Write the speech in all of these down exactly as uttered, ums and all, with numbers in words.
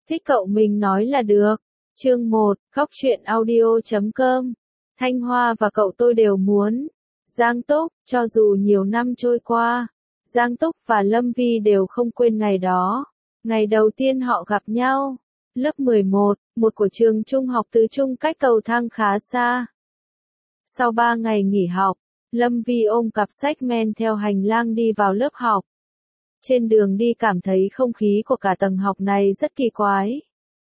Thích cậu mình nói là được. Chương một, khóc chuyện audio chấm com. Thanh Hoa và cậu tôi đều muốn. Giang Túc, cho dù nhiều năm trôi qua, Giang Túc và Lâm Vi đều không quên ngày đó. Ngày đầu tiên họ gặp nhau. Lớp mười một, một của trường trung học tứ trung cách cầu thang khá xa. Sau ba ngày nghỉ học, Lâm Vi ôm cặp sách men theo hành lang đi vào lớp học. Trên đường đi cảm thấy không khí của cả tầng học này rất kỳ quái.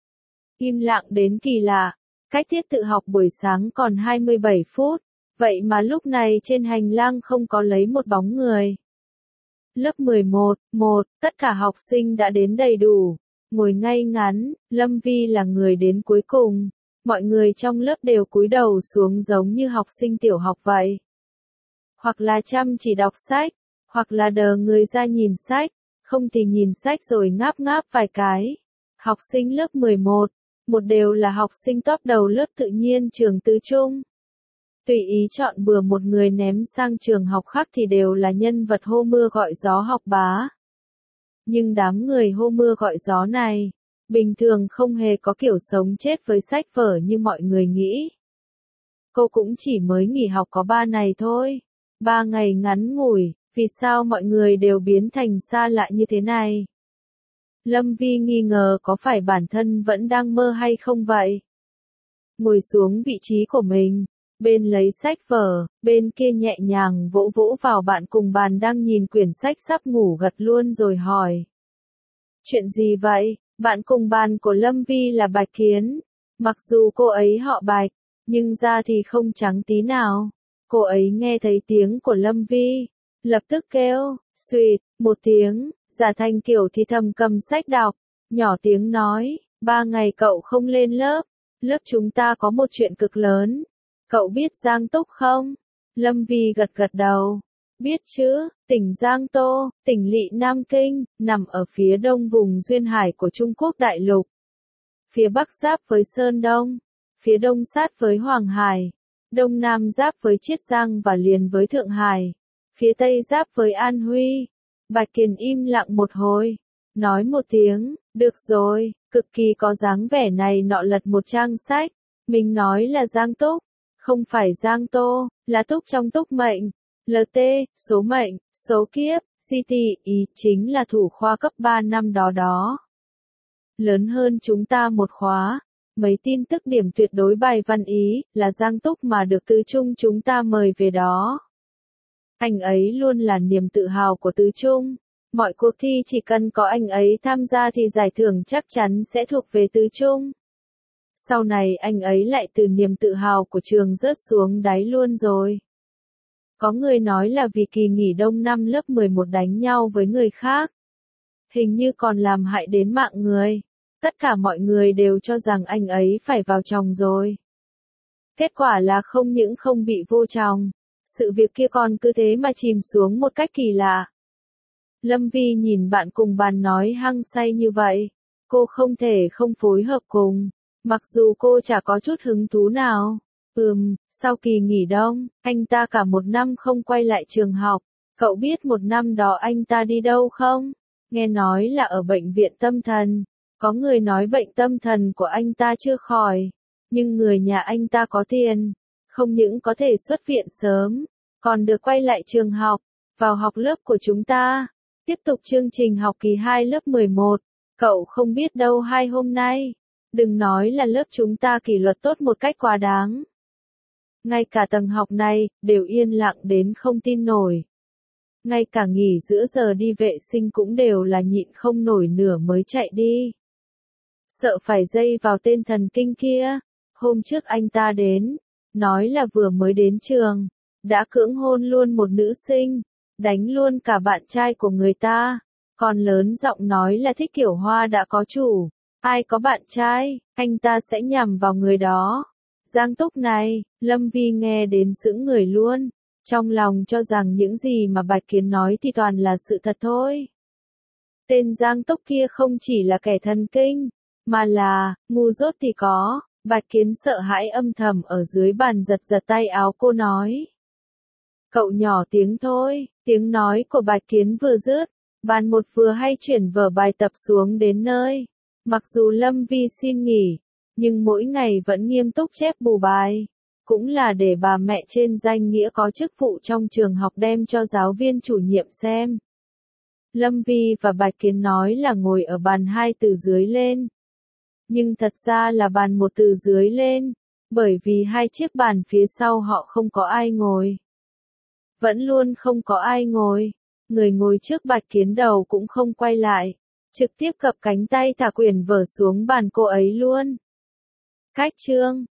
Im lặng đến kỳ lạ, cách tiết tự học buổi sáng còn hai mươi bảy phút, vậy mà lúc này trên hành lang không có lấy một bóng người. Lớp mười một, một, tất cả học sinh đã đến đầy đủ, ngồi ngay ngắn, Lâm Vi là người đến cuối cùng, mọi người trong lớp đều cúi đầu xuống giống như học sinh tiểu học vậy. Hoặc là chăm chỉ đọc sách, hoặc là đờ người ra nhìn sách, không thì nhìn sách rồi ngáp ngáp vài cái. Học sinh lớp mười một, một đều là học sinh top đầu lớp tự nhiên trường tứ trung. Tùy ý chọn bừa một người ném sang trường học khác thì đều là nhân vật hô mưa gọi gió học bá. Nhưng đám người hô mưa gọi gió này, bình thường không hề có kiểu sống chết với sách vở như mọi người nghĩ. Cô cũng chỉ mới nghỉ học có ba ngày thôi. Ba ngày ngắn ngủi, vì sao mọi người đều biến thành xa lạ như thế này? Lâm Vi nghi ngờ có phải bản thân vẫn đang mơ hay không vậy? Ngồi xuống vị trí của mình, bên lấy sách vở, bên kia nhẹ nhàng vỗ vỗ vào bạn cùng bàn đang nhìn quyển sách sắp ngủ gật luôn rồi hỏi. Chuyện gì vậy? Bạn cùng bàn của Lâm Vi là Bạch Kiến. Mặc dù cô ấy họ Bạch, nhưng da thì không trắng tí nào. Cô ấy nghe thấy tiếng của Lâm Vi, lập tức kêu, xuyệt, một tiếng, giả thành kiểu thì thầm cầm sách đọc, nhỏ tiếng nói, ba ngày cậu không lên lớp, lớp chúng ta có một chuyện cực lớn, cậu biết Giang Túc không? Lâm Vi gật gật đầu, biết chứ, tỉnh Giang Tô, tỉnh lỵ Nam Kinh, nằm ở phía đông vùng duyên hải của Trung Quốc đại lục. Phía bắc giáp với Sơn Đông, phía đông sát với Hoàng Hải. Đông Nam giáp với Chiết Giang và liền với Thượng Hải, phía Tây giáp với An Huy. Bạch Kiền im lặng một hồi, nói một tiếng, được rồi, cực kỳ có dáng vẻ này nọ lật một trang sách, mình nói là Giang Túc, không phải Giang Tô, là Túc trong Túc mệnh, lờ tê, số mệnh, số kiếp, giê tê, ý chính là thủ khoa cấp ba năm đó đó. Lớn hơn chúng ta một khóa. Mấy tin tức điểm tuyệt đối bài văn ý, là Giang Túc mà được tứ trung chúng ta mời về đó. Anh ấy luôn là niềm tự hào của tứ trung. Mọi cuộc thi chỉ cần có anh ấy tham gia thì giải thưởng chắc chắn sẽ thuộc về tứ trung. Sau này anh ấy lại từ niềm tự hào của trường rớt xuống đáy luôn rồi. Có người nói là vì kỳ nghỉ đông năm lớp mười một đánh nhau với người khác. Hình như còn làm hại đến mạng người. Tất cả mọi người đều cho rằng anh ấy phải vào chòng rồi. Kết quả là không những không bị vô chòng, sự việc kia còn cứ thế mà chìm xuống một cách kỳ lạ. Lâm Vi nhìn bạn cùng bàn nói hăng say như vậy, cô không thể không phối hợp cùng, mặc dù cô chả có chút hứng thú nào. Ừm, sau kỳ nghỉ đông, anh ta cả một năm không quay lại trường học, cậu biết một năm đó anh ta đi đâu không? Nghe nói là ở bệnh viện tâm thần. Có người nói bệnh tâm thần của anh ta chưa khỏi, nhưng người nhà anh ta có tiền, không những có thể xuất viện sớm, còn được quay lại trường học, vào học lớp của chúng ta, tiếp tục chương trình học kỳ hai lớp mười một, cậu không biết đâu hai hôm nay, đừng nói là lớp chúng ta kỷ luật tốt một cách quá đáng. Ngay cả tầng học này, đều yên lặng đến không tin nổi. Ngay cả nghỉ giữa giờ đi vệ sinh cũng đều là nhịn không nổi nửa mới chạy đi. Sợ phải dây vào tên thần kinh kia. Hôm trước anh ta đến, nói là vừa mới đến trường, đã cưỡng hôn luôn một nữ sinh, đánh luôn cả bạn trai của người ta, còn lớn giọng nói là thích kiểu hoa đã có chủ, ai có bạn trai, anh ta sẽ nhằm vào người đó. Giang Túc này, Lâm Vi nghe đến sững người luôn, trong lòng cho rằng những gì mà Bạch Kiến nói thì toàn là sự thật thôi. Tên Giang Túc kia không chỉ là kẻ thần kinh, mà là, ngu dốt thì có. Bạch Kiến sợ hãi âm thầm ở dưới bàn giật giật tay áo cô nói. Cậu nhỏ tiếng thôi, tiếng nói của Bạch Kiến vừa dứt, bàn một vừa hay chuyển vở bài tập xuống đến nơi. Mặc dù Lâm Vi xin nghỉ, nhưng mỗi ngày vẫn nghiêm túc chép bù bài. Cũng là để bà mẹ trên danh nghĩa có chức vụ trong trường học đem cho giáo viên chủ nhiệm xem. Lâm Vi và Bạch Kiến nói là ngồi ở bàn hai từ dưới lên. Nhưng thật ra là bàn một từ dưới lên, bởi vì hai chiếc bàn phía sau họ không có ai ngồi. Vẫn luôn không có ai ngồi, người ngồi trước Bạch Kiến đầu cũng không quay lại, trực tiếp cập cánh tay thả quyển vở xuống bàn cô ấy luôn. Cách chương